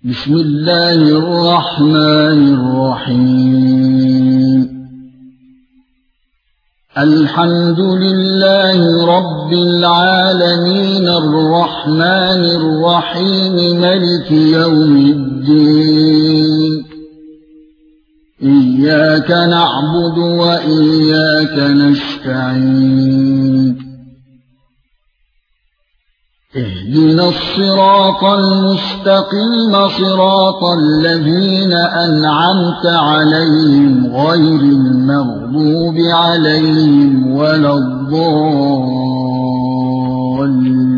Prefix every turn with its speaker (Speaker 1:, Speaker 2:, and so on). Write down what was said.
Speaker 1: بسم الله الرحمن الرحيم الحمد لله رب العالمين الرحمن الرحيم مالك يوم الدين إياك نعبد وإياك نستعين اهدنا الصراط المستقيم صراط الذين أنعمت عليهم غير المغضوب عليهم ولا الضالين